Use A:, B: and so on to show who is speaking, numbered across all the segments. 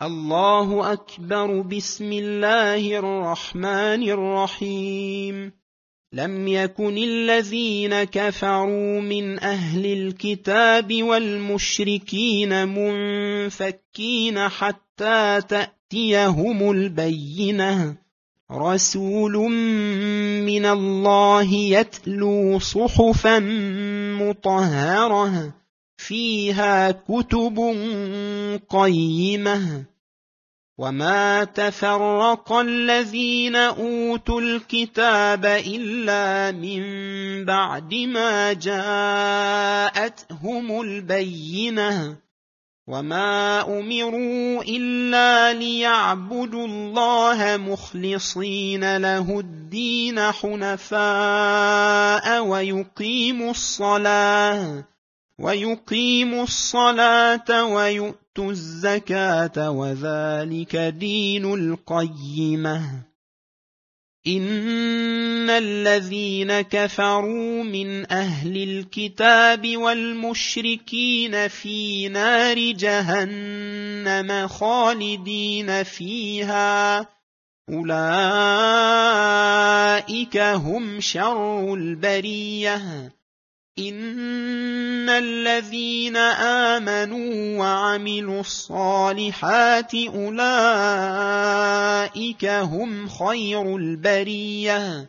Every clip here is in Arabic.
A: الله أكبر. بسم الله الرحمن الرحيم. لم يكن الذين كفروا من أهل الكتاب والمشركين منفكين حتى تأتيهم البينة. رسول من الله يتلو صحفا مطهرة فيها كتب قيمة. وما تفرق الذين أوتوا الكتاب إلا من بعد ما جاءتهم البينة. وما أمروا إلا ليعبدوا الله مخلصين له الدين حنفاء ويقيموا الصلاة ويؤتوا الزكاة وذلك دين القيمة. إن الذين كفروا من أهل الكتاب والمشركين في نار جهنم خالدين فيها أولئك هم شر البرية. إن الذين آمنوا وعملوا الصالحات أولئك هم خير البرية.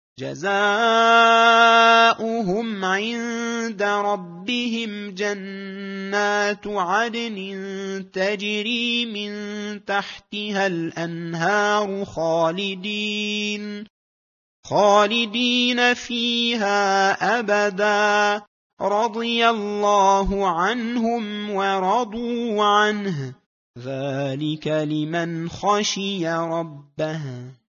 A: جزاؤهم عند ربهم جنات عدن تجري من تحتها الأنهار خالدين فيها أبدا. رضي الله عنهم ورضوا عنه ذلك لمن خشي ربه.